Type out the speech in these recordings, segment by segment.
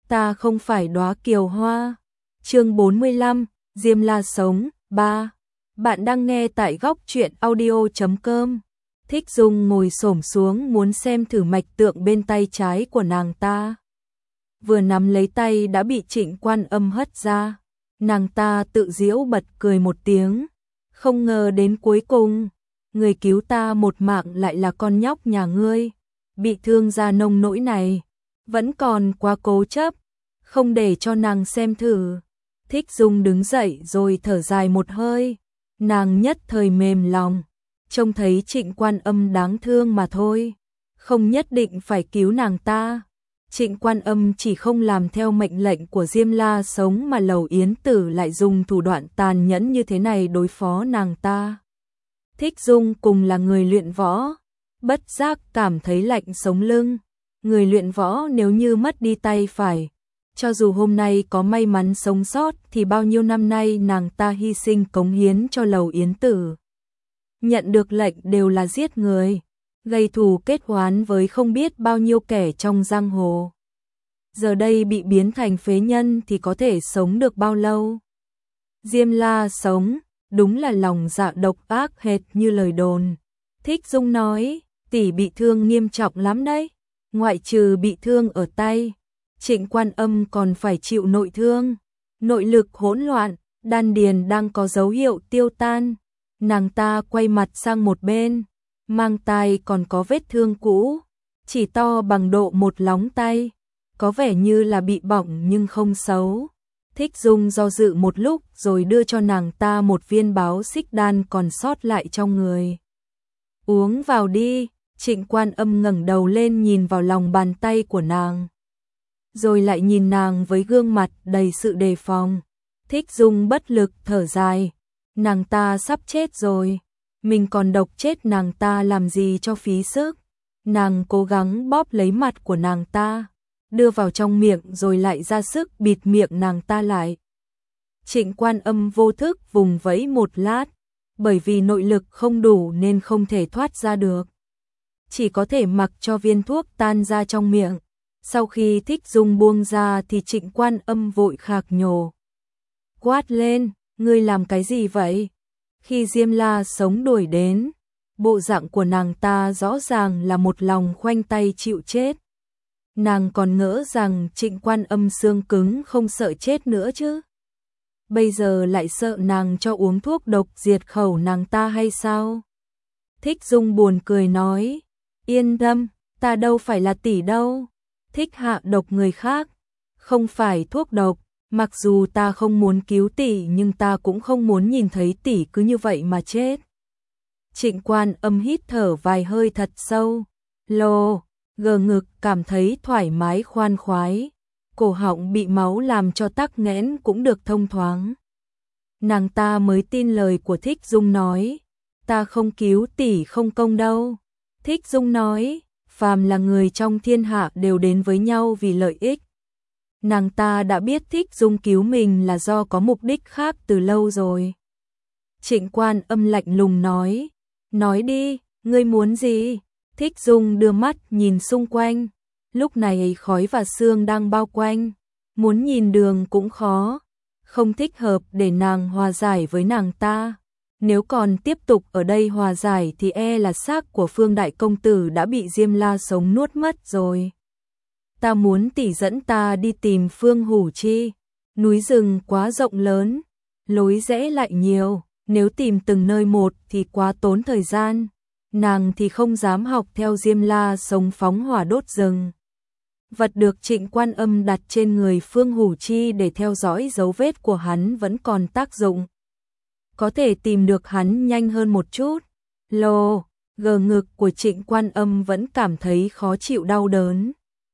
ta không phải đóa kiều hoa. Chương 45, Diêm La sống 3. Bạn đang nghe tại góc truyện audio.com. Thích Dung ngồi xổm xuống muốn xem thử mạch tượng bên tay trái của nàng ta. Vừa nắm lấy tay đã bị Trịnh Quan Âm hất ra. Nàng ta tự giễu bật cười một tiếng. Không ngờ đến cuối cùng, người cứu ta một mạng lại là con nhóc nhà ngươi. Bị thương ra nông nỗi này, vẫn còn quá cố chấp, không để cho nàng xem thử. Thích Dung đứng dậy rồi thở dài một hơi. Nàng nhất thời mềm lòng, trông thấy Trịnh Quan Âm đáng thương mà thôi, không nhất định phải cứu nàng ta. Trịnh Quan Âm chỉ không làm theo mệnh lệnh của Diêm La sống mà Lầu Yến Tử lại dùng thủ đoạn tàn nhẫn như thế này đối phó nàng ta. Thích Dung cùng là người luyện võ, bất giác cảm thấy lạnh sống lưng. Người luyện võ nếu như mất đi tay phải, cho dù hôm nay có may mắn sống sót thì bao nhiêu năm nay nàng ta hy sinh cống hiến cho Lầu Yến Tử. Nhận được lệnh đều là giết người, gây thù kết oán với không biết bao nhiêu kẻ trong giang hồ. Giờ đây bị biến thành phế nhân thì có thể sống được bao lâu? Diêm La sống, đúng là lòng dạ độc ác hệt như lời đồn. Thích Dung nói, tỷ bị thương nghiêm trọng lắm đấy, ngoại trừ bị thương ở tay, Trịnh Quan Âm còn phải chịu nội thương, nội lực hỗn loạn, đan điền đang có dấu hiệu tiêu tan. Nàng ta quay mặt sang một bên, mang tai còn có vết thương cũ, chỉ to bằng độ một lóng tay, có vẻ như là bị bỏng nhưng không xấu. Thích Dung do dự một lúc rồi đưa cho nàng ta một viên báo xích đan còn sót lại trong người. Uống vào đi. Trịnh Quan Âm ngẩng đầu lên nhìn vào lòng bàn tay của nàng, rồi lại nhìn nàng với gương mặt đầy sự đề phòng. Thích Dung bất lực thở dài, nàng ta sắp chết rồi, mình còn độc chết nàng ta làm gì cho phí sức. Nàng cố gắng bóp lấy mặt của nàng ta, đưa vào trong miệng rồi lại ra sức bịt miệng nàng ta lại. Trịnh Quan Âm vô thức vùng vẫy một lát, bởi vì nội lực không đủ nên không thể thoát ra được, chỉ có thể mặc cho viên thuốc tan ra trong miệng. Sau khi Thích Dung buông ra thì Trịnh Quan Âm vội khạc nhổ, quát lên, ngươi làm cái gì vậy? Khi Diêm La sống đuổi đến, bộ dạng của nàng ta rõ ràng là một lòng khoanh tay chịu chết. Nàng còn ngỡ rằng Trịnh Quan Âm xương cứng không sợ chết nữa chứ, bây giờ lại sợ nàng cho uống thuốc độc diệt khẩu nàng ta hay sao? Thích Dung buồn cười nói, yên tâm, ta đâu phải là tỷ đâu, thích hạ độc người khác, không phải thuốc độc. Mặc dù ta không muốn cứu tỷ nhưng ta cũng không muốn nhìn thấy tỷ cứ như vậy mà chết. Trịnh Quan Âm hít thở vài hơi thật sâu, lồ, gờ ngực cảm thấy thoải mái khoan khoái, cổ họng bị máu làm cho tắc nghẽn cũng được thông thoáng. Nàng ta mới tin lời của Thích Dung nói, ta không cứu tỷ không công đâu. Thích Dung nói, phàm là người trong thiên hạ đều đến với nhau vì lợi ích. Nàng ta đã biết Thích Dung cứu mình là do có mục đích khác từ lâu rồi. Trịnh Quan Âm lạnh lùng nói đi, ngươi muốn gì? Thích Dung đưa mắt nhìn xung quanh, lúc này khói và sương đang bao quanh, muốn nhìn đường cũng khó, không thích hợp để nàng hòa giải với nàng ta. Nếu còn tiếp tục ở đây hòa giải thì e là xác của Phương Đại Công Tử đã bị Diêm La sống nuốt mất rồi. Ta muốn tỷ dẫn ta đi tìm Phương Hủ Chi, núi rừng quá rộng lớn, lối rẽ lại nhiều, nếu tìm từng nơi một thì quá tốn thời gian. Nàng thì không dám học theo Diêm La sống phóng hỏa đốt rừng. Vật được Trịnh Quan Âm đặt trên người Phương Hủ Chi để theo dõi dấu vết của hắn vẫn còn tác dụng, có thể tìm được hắn nhanh hơn một chút. Lồ, gờ ngực của Trịnh Quan Âm vẫn cảm thấy khó chịu đau đớn.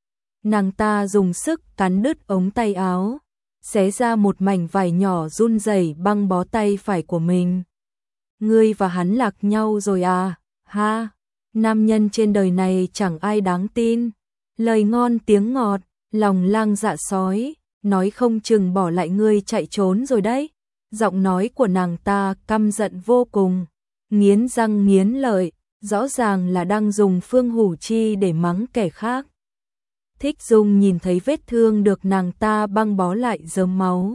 Nàng ta dùng sức cắn đứt ống tay áo, xé ra một mảnh vải nhỏ run rẩy băng bó tay phải của mình. Ngươi và hắn lạc nhau rồi à? Ha, nam nhân trên đời này chẳng ai đáng tin. Lời ngon tiếng ngọt, lòng lang dạ sói, nói không chừng bỏ lại ngươi chạy trốn rồi đấy. Giọng nói của nàng ta căm giận vô cùng, nghiến răng nghiến lợi, rõ ràng là đang dùng Phương Hủ Chi để mắng kẻ khác. Thích Dung nhìn thấy vết thương được nàng ta băng bó lại rớm máu.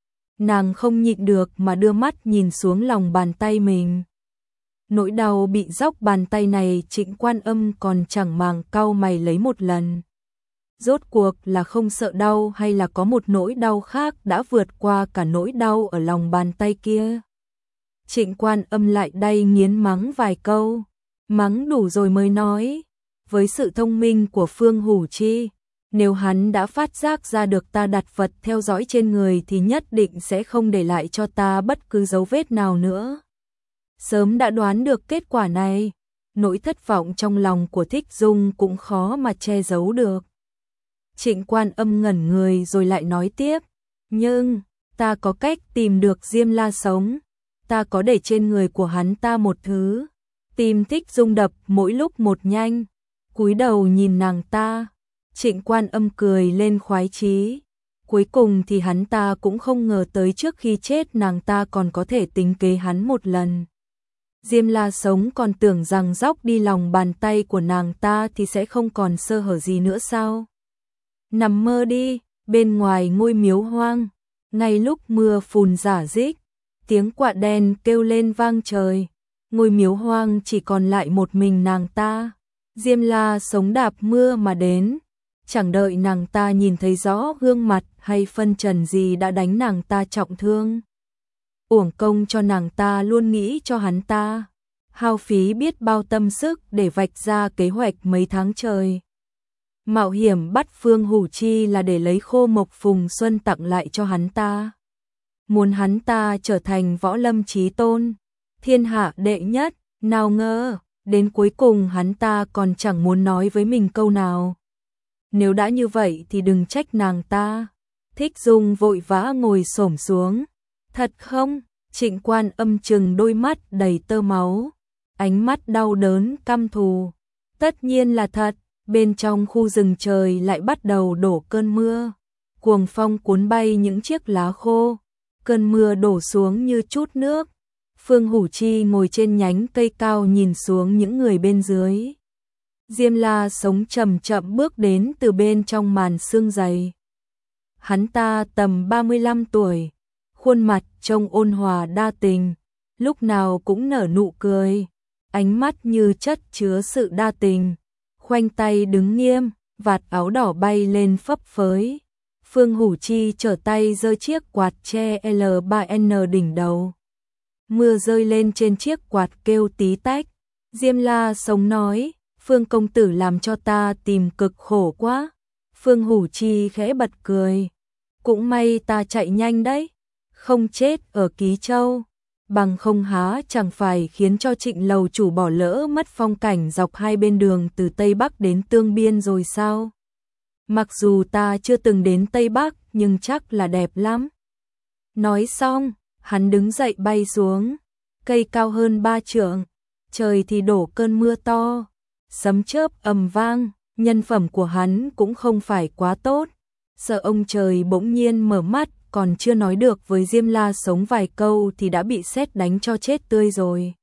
Nàng không nhịn được mà đưa mắt nhìn xuống lòng bàn tay mình. Nỗi đau bị róc bàn tay này Trịnh Quan Âm còn chẳng màng cau mày lấy một lần. Rốt cuộc là không sợ đau hay là có một nỗi đau khác đã vượt qua cả nỗi đau ở lòng bàn tay kia. Trịnh Quan Âm lại đay nghiến mắng vài câu, mắng đủ rồi mới nói, với sự thông minh của Phương Hủ Chi, nếu hắn đã phát giác ra được ta đặt vật theo dõi trên người thì nhất định sẽ không để lại cho ta bất cứ dấu vết nào nữa. Sớm đã đoán được kết quả này, nỗi thất vọng trong lòng của Thích Dung cũng khó mà che giấu được. Trịnh Quan Âm ngẩn người rồi lại nói tiếp, nhưng ta có cách tìm được Diêm La sống, ta có để trên người của hắn ta một thứ. Tim Thích Dung đập mỗi lúc một nhanh, cúi đầu nhìn nàng ta. Trịnh Quan Âm cười lên khoái chí. Cuối cùng thì hắn ta cũng không ngờ tới trước khi chết nàng ta còn có thể tính kế hắn một lần. Diêm La sống còn tưởng rằng dóc đi lòng bàn tay của nàng ta thì sẽ không còn sơ hở gì nữa sao? Nằm mơ đi, bên ngoài ngôi miếu hoang, ngay lúc mưa phùn rả rích, tiếng quạ đen kêu lên vang trời, ngôi miếu hoang chỉ còn lại một mình nàng ta. Diêm La sống đạp mưa mà đến, chẳng đợi nàng ta nhìn thấy rõ gương mặt hay phân trần gì đã đánh nàng ta trọng thương. Uổng công cho nàng ta luôn nghĩ cho hắn ta, hao phí biết bao tâm sức để vạch ra kế hoạch mấy tháng trời. Mạo hiểm bắt Phương Hủ Chi là để lấy khô mộc phùng xuân tặng lại cho hắn ta. Muốn hắn ta trở thành võ lâm chí tôn, thiên hạ đệ nhất, nào ngờ, đến cuối cùng hắn ta còn chẳng muốn nói với mình câu nào. Nếu đã như vậy thì đừng trách nàng ta. Thích Dung vội vã ngồi xổm xuống. Thật không? Trịnh Quan Âm trừng đôi mắt đầy tơ máu, ánh mắt đau đớn căm thù. Tất nhiên là thật. Bên trong khu rừng trời lại bắt đầu đổ cơn mưa, cuồng phong cuốn bay những chiếc lá khô, cơn mưa đổ xuống như chút nước. Phương Hủ Chi ngồi trên nhánh cây cao nhìn xuống những người bên dưới. Diêm La sống chậm chậm bước đến từ bên trong màn sương dày. Hắn ta tầm 35 tuổi, khuôn mặt trông ôn hòa đa tình, lúc nào cũng nở nụ cười, ánh mắt như chất chứa sự đa tình. Khoanh tay đứng nghiêm, vạt áo đỏ bay lên phấp phới. Phương Hủ Chi trở tay giơ chiếc quạt tre L3N đỉnh đầu. Mưa rơi lên trên chiếc quạt kêu tí tách. Diêm La sống nói, Phương công tử làm cho ta tìm cực khổ quá. Phương Hủ Chi khẽ bật cười. Cũng may ta chạy nhanh đấy, không chết ở Ký Châu. Bằng không há chẳng phải khiến cho Trịnh lầu chủ bỏ lỡ mất phong cảnh dọc hai bên đường từ Tây Bắc đến Tương Biên rồi sao? Mặc dù ta chưa từng đến Tây Bắc nhưng chắc là đẹp lắm. Nói xong, hắn đứng dậy bay xuống, cây cao hơn 3 trượng, trời thì đổ cơn mưa to, sấm chớp ầm vang, nhân phẩm của hắn cũng không phải quá tốt. Sợ ông trời bỗng nhiên mở mắt, còn chưa nói được với Diêm La sống vài câu thì đã bị sét đánh cho chết tươi rồi.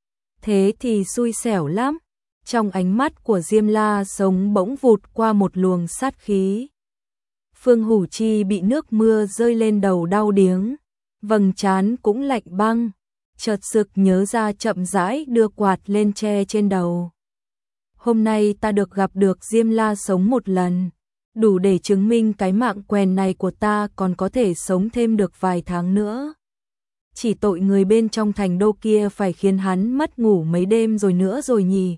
Thế thì xui xẻo lắm. Trong ánh mắt của Diêm La sống bỗng vụt qua một luồng sát khí. Phương Hủ Chi bị nước mưa rơi lên đầu đau điếng, vầng trán cũng lạnh băng, chợt sực nhớ ra chậm rãi đưa quạt lên che trên đầu. Hôm nay ta được gặp được Diêm La sống một lần, đủ để chứng minh cái mạng quèn này của ta còn có thể sống thêm được vài tháng nữa. Chỉ tội người bên trong thành đô kia phải khiến hắn mất ngủ mấy đêm rồi nữa rồi nhỉ.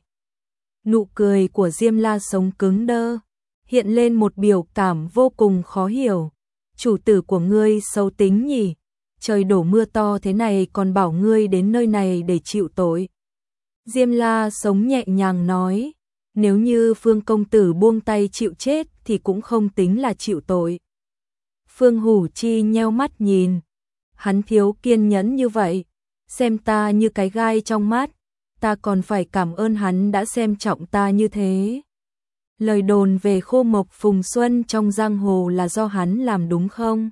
Nụ cười của Diêm La sống cứng đơ, hiện lên một biểu cảm vô cùng khó hiểu. Chủ tử của ngươi xấu tính nhỉ, trời đổ mưa to thế này còn bảo ngươi đến nơi này để chịu tội. Diêm La sống nhẹ nhàng nói, nếu như Phương công tử buông tay chịu chết thì cũng không tính là chịu tội. Phương Hủ Chi nheo mắt nhìn, hắn thiếu kiên nhẫn như vậy, xem ta như cái gai trong mắt, ta còn phải cảm ơn hắn đã xem trọng ta như thế. Lời đồn về khô mộc phùng xuân trong giang hồ là do hắn làm đúng không?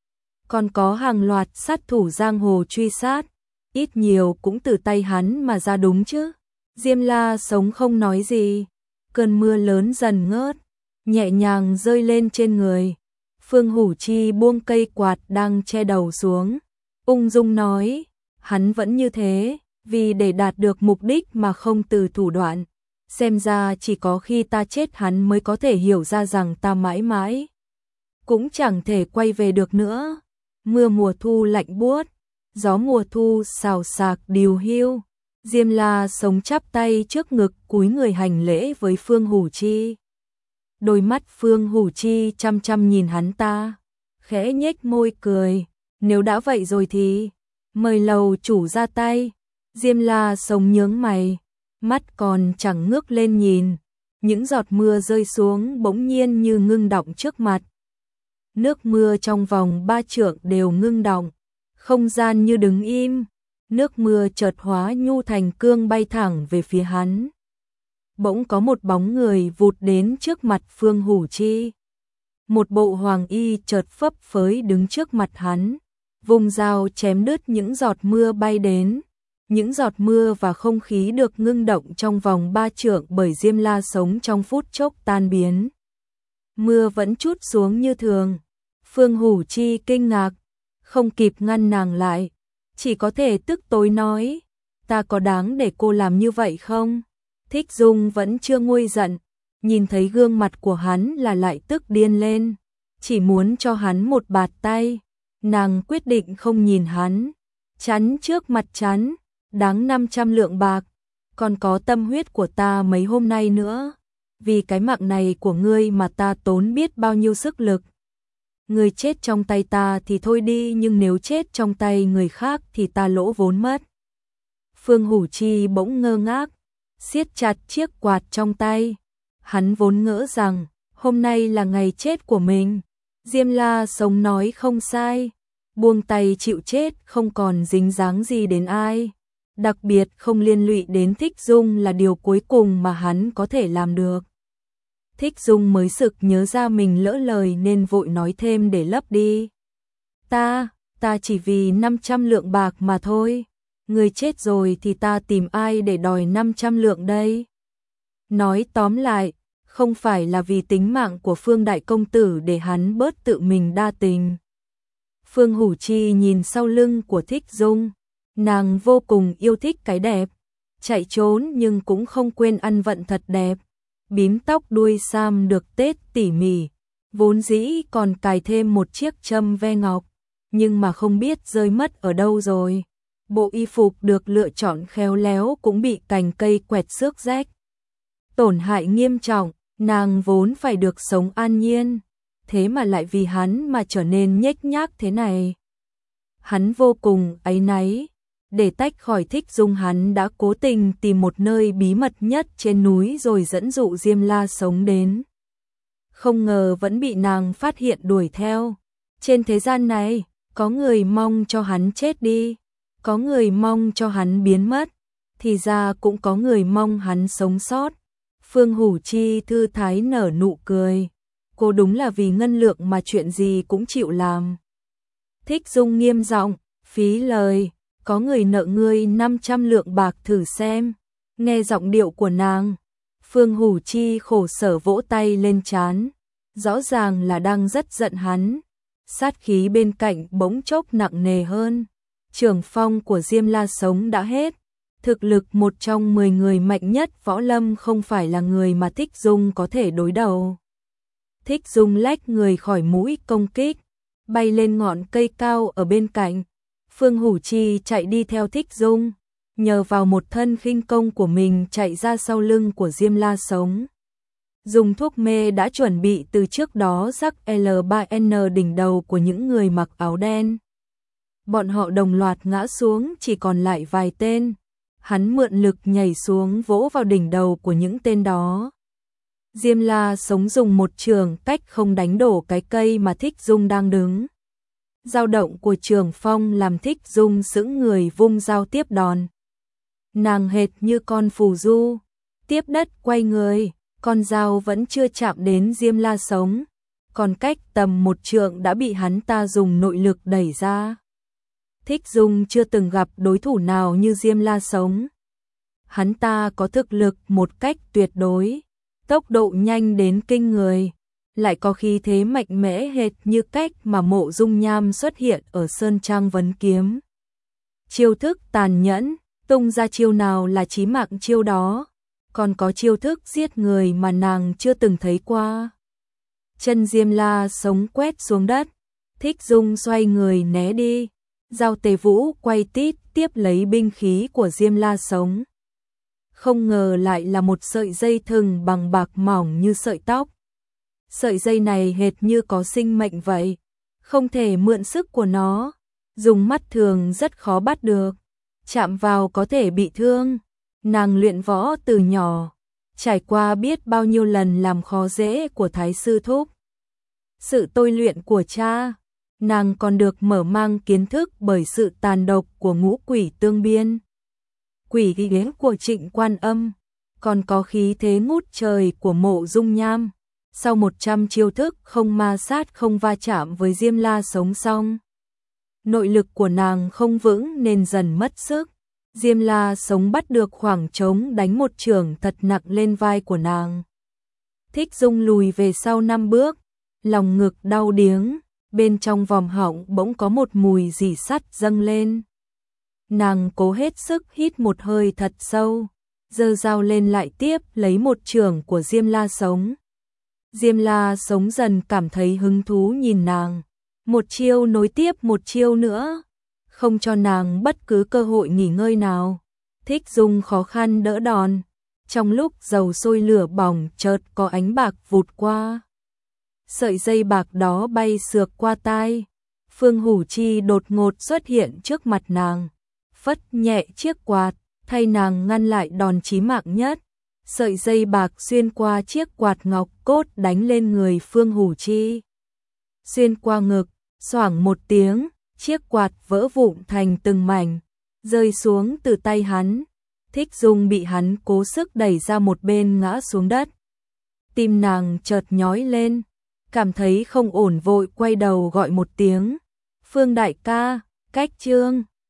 Còn có hàng loạt sát thủ giang hồ truy sát, ít nhiều cũng từ tay hắn mà ra đúng chứ. Diêm La sống không nói gì, cơn mưa lớn dần ngớt, nhẹ nhàng rơi lên trên người. Phương Hủ Chi buông cây quạt đang che đầu xuống, ung dung nói, hắn vẫn như thế, vì để đạt được mục đích mà không từ thủ đoạn. Xem ra chỉ có khi ta chết hắn mới có thể hiểu ra rằng ta mãi mãi cũng chẳng thể quay về được nữa. Mưa mùa thu lạnh buốt, gió mùa thu xào xạc điều hiu. Diêm La Sống chắp tay trước ngực cúi người hành lễ với Phương Hủ Chi. Đôi mắt Phương Hủ Chi chăm chăm nhìn hắn ta, khẽ nhếch môi cười, nếu đã vậy rồi thì mời lầu chủ ra tay. Diêm La Sống nhướng mày, mắt còn chẳng ngước lên nhìn, những giọt mưa rơi xuống bỗng nhiên như ngưng đọng trước mặt. Nước mưa trong vòng 3 trượng đều ngưng đọng, không gian như đứng im, nước mưa chợt hóa nhu thành cương bay thẳng về phía hắn. Bỗng có một bóng người vụt đến trước mặt Phương Hủ Chi. Một bộ hoàng y chợt phấp phới đứng trước mặt hắn, vùng dao chém đứt những giọt mưa bay đến. Những giọt mưa và không khí được ngưng động trong vòng 3 trượng bởi Diêm La Sống trong phút chốc tan biến. Mưa vẫn trút xuống như thường. Phương Hủ Chi kinh ngạc, không kịp ngăn nàng lại, chỉ có thể tức tối nói, ta có đáng để cô làm như vậy không? Thích Dung vẫn chưa nguôi giận, nhìn thấy gương mặt của hắn là lại tức điên lên, chỉ muốn cho hắn một bạt tay. Nàng quyết định không nhìn hắn, chắn trước mặt chắn, đáng 500 lượng bạc, còn có tâm huyết của ta mấy hôm nay nữa, vì cái mạng này của ngươi mà ta tốn biết bao nhiêu sức lực. Ngươi chết trong tay ta thì thôi đi, nhưng nếu chết trong tay người khác thì ta lỗ vốn mất. Phương Hủ Chi bỗng ngơ ngác, siết chặt chiếc quạt trong tay. Hắn vốn ngỡ rằng hôm nay là ngày chết của mình. Diêm La Sống nói không sai, buông tay chịu chết không còn dính dáng gì đến ai, đặc biệt không liên lụy đến Thích Dung là điều cuối cùng mà hắn có thể làm được. Thích Dung mới sực nhớ ra mình lỡ lời nên vội nói thêm để lấp đi. Ta chỉ vì 500 lượng bạc mà thôi. Người chết rồi thì ta tìm ai để đòi 500 lượng đây? Nói tóm lại, không phải là vì tính mạng của Phương Đại Công Tử để hắn bớt tự mình đa tình. Phương Hủ Chi nhìn sau lưng của Thích Dung, nàng vô cùng yêu thích cái đẹp, chạy trốn nhưng cũng không quên ăn vận thật đẹp. Bím tóc đuôi sam được tết tỉ mỉ, vốn dĩ còn cài thêm một chiếc châm ve ngọc, nhưng mà không biết rơi mất ở đâu rồi. Bộ y phục được lựa chọn khéo léo cũng bị cành cây quẹt xước rách, tổn hại nghiêm trọng. Nàng vốn phải được sống an nhiên, thế mà lại vì hắn mà trở nên nhếch nhác thế này. Hắn vô cùng áy náy, để tách khỏi Thích Dung hắn đã cố tình tìm một nơi bí mật nhất trên núi rồi dẫn dụ Diêm La Sống đến. Không ngờ vẫn bị nàng phát hiện đuổi theo. Trên thế gian này, có người mong cho hắn chết đi, có người mong cho hắn biến mất, thì ra cũng có người mong hắn sống sót. Phương Hủ Chi thư thái nở nụ cười, cô đúng là vì ngân lượng mà chuyện gì cũng chịu làm. Thích Dung nghiêm giọng, phí lời, có người nợ ngươi 500 lượng bạc thử xem. Nghe giọng điệu của nàng, Phương Hủ Chi khổ sở vỗ tay lên trán, rõ ràng là đang rất giận hắn. Sát khí bên cạnh bỗng chốc nặng nề hơn, trường phong của Diêm La Sống đã hết. Thực lực một trong 10 người mạnh nhất võ lâm không phải là người mà Thích Dung có thể đối đầu. Thích Dung lách người khỏi mũi công kích, bay lên ngọn cây cao ở bên cạnh. Phương Hủ Chi chạy đi theo Thích Dung, nhờ vào một thân khinh công của mình chạy ra sau lưng của Diêm La Sống. Dùng thuốc mê đã chuẩn bị từ trước đó rắc L3N đỉnh đầu của những người mặc áo đen. Bọn họ đồng loạt ngã xuống, chỉ còn lại vài tên. Hắn mượn lực nhảy xuống vỗ vào đỉnh đầu của những tên đó. Diêm La Sống dùng một chưởng cách không đánh đổ cái cây mà Thích Dung đang đứng. Dao động của trường phong làm Thích Dung sững người vung dao tiếp đòn. Nàng hệt như con phù du, tiếp đất quay người, con dao vẫn chưa chạm đến Diêm La Sống, còn cách tầm 1 trượng đã bị hắn ta dùng nội lực đẩy ra. Thích Dung chưa từng gặp đối thủ nào như Diêm La Sống. Hắn ta có thực lực một cách tuyệt đối, tốc độ nhanh đến kinh người, lại có khí thế mạnh mẽ hệt như cách mà Mộ Dung Nham xuất hiện ở Sơn Trang Vấn Kiếm. Chiêu thức tàn nhẫn, tung ra chiêu nào là chí mạng chiêu đó, còn có chiêu thức giết người mà nàng chưa từng thấy qua. Chân Diêm La Sống quét xuống đất, Thích Dung xoay người né đi, Giao Tề Vũ quay tít tiếp lấy binh khí của Diêm La Sống. Không ngờ lại là một sợi dây thừng bằng bạc mỏng như sợi tóc. Sợi dây này hệt như có sinh mệnh vậy, không thể mượn sức của nó, dùng mắt thường rất khó bắt được, chạm vào có thể bị thương. Nàng luyện võ từ nhỏ, trải qua biết bao nhiêu lần làm khó dễ của Thái sư thúc. Sự tôi luyện của cha, nàng còn được mở mang kiến thức bởi sự tàn độc của ngũ quỷ tương biên. Quỷ ghế của Trịnh Quan Âm, còn có khí thế ngút trời của Mộ Dung Nham. Sau 100 chiêu thức không ma sát không va chạm với Diêm La Sống xong, nội lực của nàng không vững nên dần mất sức. Diêm La Sống bắt được khoảng trống đánh một chưởng thật nặng lên vai của nàng. Thích Dung lùi về sau 5 bước, lòng ngực đau điếng, bên trong vòm họng bỗng có một mùi rỉ sắt dâng lên. Nàng cố hết sức hít một hơi thật sâu, giơ dao lên lại tiếp lấy một chưởng của Diêm La Sống. Diêm La Sống dần cảm thấy hứng thú nhìn nàng, một chiêu nối tiếp một chiêu nữa, không cho nàng bất cứ cơ hội nghỉ ngơi nào. Thích Dung khó khăn đỡ đòn, trong lúc dầu sôi lửa bỏng chợt có ánh bạc vụt qua. Sợi dây bạc đó bay xược qua tai, Phương Hủ Chi đột ngột xuất hiện trước mặt nàng, phất nhẹ chiếc quạt, thay nàng ngăn lại đòn chí mạng nhất. Sợi dây bạc xuyên qua chiếc quạt ngọc cốt đánh lên người Phương Hủ Chi. Xuyên qua ngực, xoảng một tiếng, chiếc quạt vỡ vụn thành từng mảnh, rơi xuống từ tay hắn. Thích Dung bị hắn cố sức đẩy ra một bên ngã xuống đất. Tim nàng chợt nhói lên, cảm thấy không ổn vội quay đầu gọi một tiếng. Phương đại ca, cách chương.